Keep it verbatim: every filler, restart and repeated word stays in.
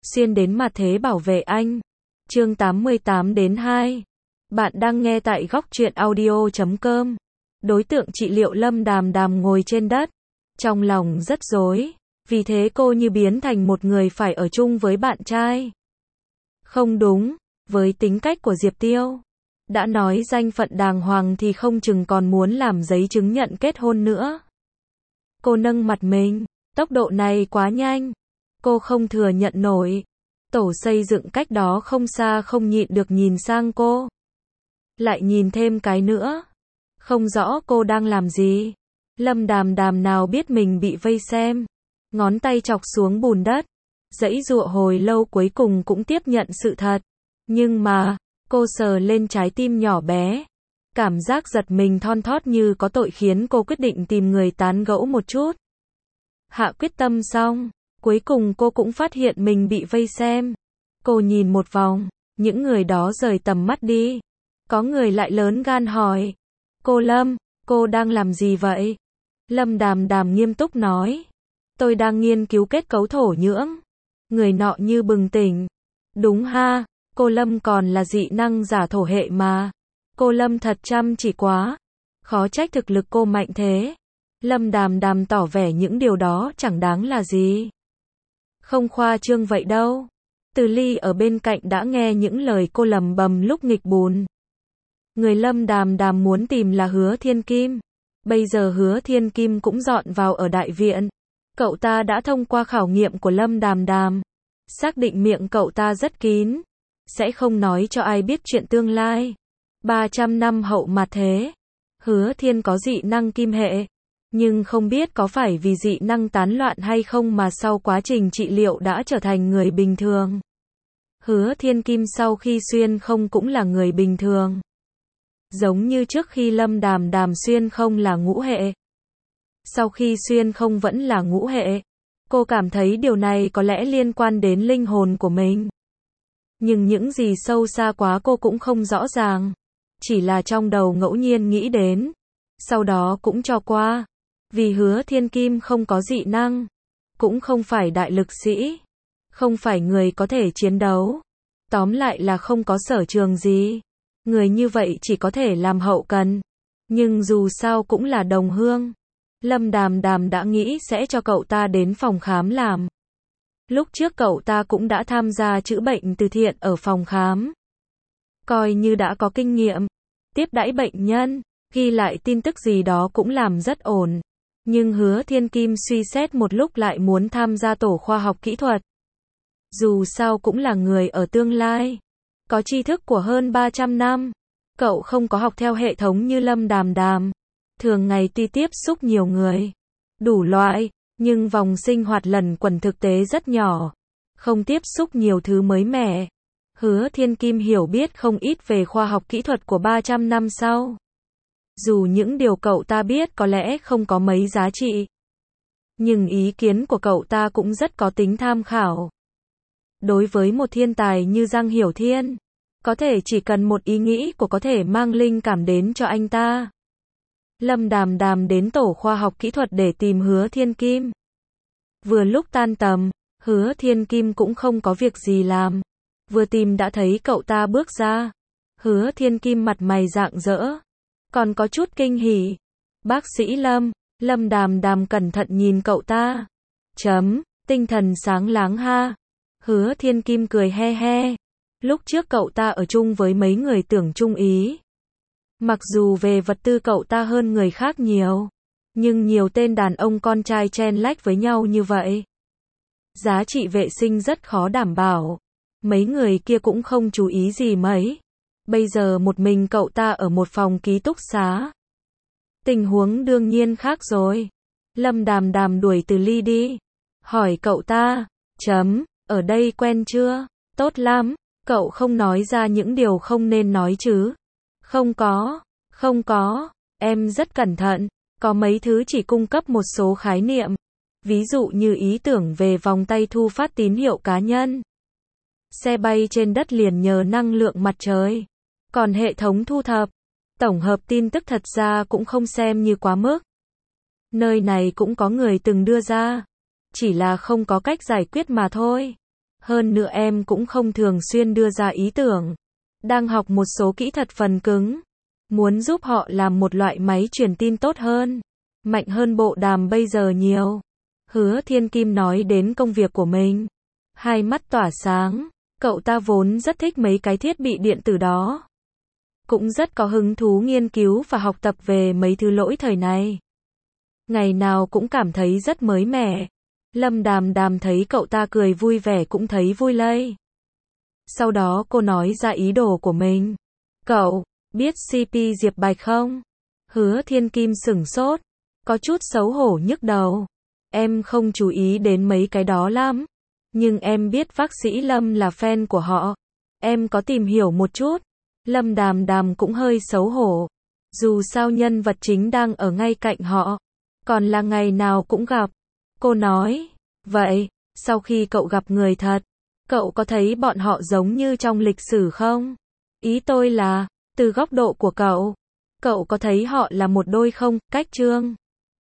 xuyên đến mặt thế bảo vệ anh. Chương tám mươi tám đến hai. Bạn đang nghe tại góc truyện audio chấm com. Đối tượng trị liệu Lâm Đàm Đàm ngồi trên đất, trong lòng rất rối, vì thế cô như biến thành một người phải ở chung với bạn trai. Không đúng, với tính cách của Diệp Tiêu, đã nói danh phận đàng hoàng thì không chừng còn muốn làm giấy chứng nhận kết hôn nữa. Cô nâng mặt mình, tốc độ này quá nhanh, cô không thừa nhận nổi. Tổ xây dựng cách đó không xa không nhịn được nhìn sang cô. Lại nhìn thêm cái nữa. Không rõ cô đang làm gì. Lâm Đàm Đàm nào biết mình bị vây xem. Ngón tay chọc xuống bùn đất. Giãy giụa hồi lâu cuối cùng cũng tiếp nhận sự thật. Nhưng mà, cô sờ lên trái tim nhỏ bé. Cảm giác giật mình thon thót như có tội khiến cô quyết định tìm người tán gẫu một chút. Hạ quyết tâm xong, cuối cùng cô cũng phát hiện mình bị vây xem. Cô nhìn một vòng, những người đó rời tầm mắt đi. Có người lại lớn gan hỏi. Cô Lâm, cô đang làm gì vậy? Lâm Đàm Đàm nghiêm túc nói. Tôi đang nghiên cứu kết cấu thổ nhưỡng. Người nọ như bừng tỉnh. Đúng ha, cô Lâm còn là dị năng giả thổ hệ mà. Cô Lâm thật chăm chỉ quá. Khó trách thực lực cô mạnh thế. Lâm Đàm Đàm tỏ vẻ những điều đó chẳng đáng là gì. Không khoa trương vậy đâu. Từ Ly ở bên cạnh đã nghe những lời cô lầm bầm lúc nghịch bùn. Người Lâm Đàm Đàm muốn tìm là Hứa Thiên Kim. Bây giờ Hứa Thiên Kim cũng dọn vào ở đại viện. Cậu ta đã thông qua khảo nghiệm của Lâm Đàm Đàm. Xác định miệng cậu ta rất kín. Sẽ không nói cho ai biết chuyện tương lai. ba trăm năm hậu mặt thế. Hứa Thiên có dị năng kim hệ. Nhưng không biết có phải vì dị năng tán loạn hay không mà sau quá trình trị liệu đã trở thành người bình thường. Hứa Thiên Kim sau khi xuyên không cũng là người bình thường. Giống như trước khi Lâm Đàm Đàm xuyên không là ngũ hệ. Sau khi xuyên không vẫn là ngũ hệ. Cô cảm thấy điều này có lẽ liên quan đến linh hồn của mình. Nhưng những gì sâu xa quá cô cũng không rõ ràng. Chỉ là trong đầu ngẫu nhiên nghĩ đến. Sau đó cũng cho qua. Vì Hứa Thiên Kim không có dị năng. Cũng không phải đại lực sĩ. Không phải người có thể chiến đấu. Tóm lại là không có sở trường gì. Người như vậy chỉ có thể làm hậu cần. Nhưng dù sao cũng là đồng hương. Lâm Đàm Đàm đã nghĩ sẽ cho cậu ta đến phòng khám làm. Lúc trước cậu ta cũng đã tham gia chữa bệnh từ thiện ở phòng khám. Coi như đã có kinh nghiệm. Tiếp đãi bệnh nhân, ghi lại tin tức gì đó cũng làm rất ổn. Nhưng Hứa Thiên Kim suy xét một lúc lại muốn tham gia tổ khoa học kỹ thuật. Dù sao cũng là người ở tương lai. Có tri thức của hơn ba trăm năm. Cậu không có học theo hệ thống như Lâm Đàm Đàm. Thường ngày tuy tiếp xúc nhiều người. Đủ loại. Nhưng vòng sinh hoạt lần quẩn thực tế rất nhỏ. Không tiếp xúc nhiều thứ mới mẻ. Hứa Thiên Kim hiểu biết không ít về khoa học kỹ thuật của ba trăm năm sau. Dù những điều cậu ta biết có lẽ không có mấy giá trị. Nhưng ý kiến của cậu ta cũng rất có tính tham khảo. Đối với một thiên tài như Giang Hiểu Thiên, có thể chỉ cần một ý nghĩ của có thể mang linh cảm đến cho anh ta. Lâm Đàm Đàm đến tổ khoa học kỹ thuật để tìm Hứa Thiên Kim. Vừa lúc tan tầm, Hứa Thiên Kim cũng không có việc gì làm. Vừa tìm đã thấy cậu ta bước ra. Hứa Thiên Kim mặt mày rạng rỡ. Còn có chút kinh hỉ. Bác sĩ Lâm, Lâm Đàm Đàm cẩn thận nhìn cậu ta. Chấm, tinh thần sáng láng ha. Hứa Thiên Kim cười he he. Lúc trước cậu ta ở chung với mấy người tưởng chung ý. Mặc dù về vật tư cậu ta hơn người khác nhiều. Nhưng nhiều tên đàn ông con trai chen lách với nhau như vậy. Giá trị vệ sinh rất khó đảm bảo. Mấy người kia cũng không chú ý gì mấy. Bây giờ một mình cậu ta ở một phòng ký túc xá. Tình huống đương nhiên khác rồi. Lâm Đàm Đàm đuổi Từ Ly đi. Hỏi cậu ta. Chấm, ở đây quen chưa? Tốt lắm. Cậu không nói ra những điều không nên nói chứ? Không có. Không có. Em rất cẩn thận. Có mấy thứ chỉ cung cấp một số khái niệm. Ví dụ như ý tưởng về vòng tay thu phát tín hiệu cá nhân. Xe bay trên đất liền nhờ năng lượng mặt trời. Còn hệ thống thu thập, tổng hợp tin tức thật ra cũng không xem như quá mức. Nơi này cũng có người từng đưa ra. Chỉ là không có cách giải quyết mà thôi. Hơn nữa em cũng không thường xuyên đưa ra ý tưởng. Đang học một số kỹ thuật phần cứng. Muốn giúp họ làm một loại máy truyền tin tốt hơn. Mạnh hơn bộ đàm bây giờ nhiều. Hứa Thiên Kim nói đến công việc của mình. Hai mắt tỏa sáng. Cậu ta vốn rất thích mấy cái thiết bị điện tử đó. Cũng rất có hứng thú nghiên cứu và học tập về mấy thứ lỗi thời này. Ngày nào cũng cảm thấy rất mới mẻ. Lâm Đàm Đàm thấy cậu ta cười vui vẻ cũng thấy vui lây. Sau đó cô nói ra ý đồ của mình. Cậu, biết xê pê Diệp Bạch không? Hứa Thiên Kim sửng sốt. Có chút xấu hổ nhức đầu. Em không chú ý đến mấy cái đó lắm. Nhưng em biết bác sĩ Lâm là fan của họ. Em có tìm hiểu một chút. Lâm Đàm Đàm cũng hơi xấu hổ. Dù sao nhân vật chính đang ở ngay cạnh họ. Còn là ngày nào cũng gặp. Cô nói. Vậy, sau khi cậu gặp người thật, cậu có thấy bọn họ giống như trong lịch sử không? Ý tôi là, từ góc độ của cậu, cậu có thấy họ là một đôi không? Cách Trương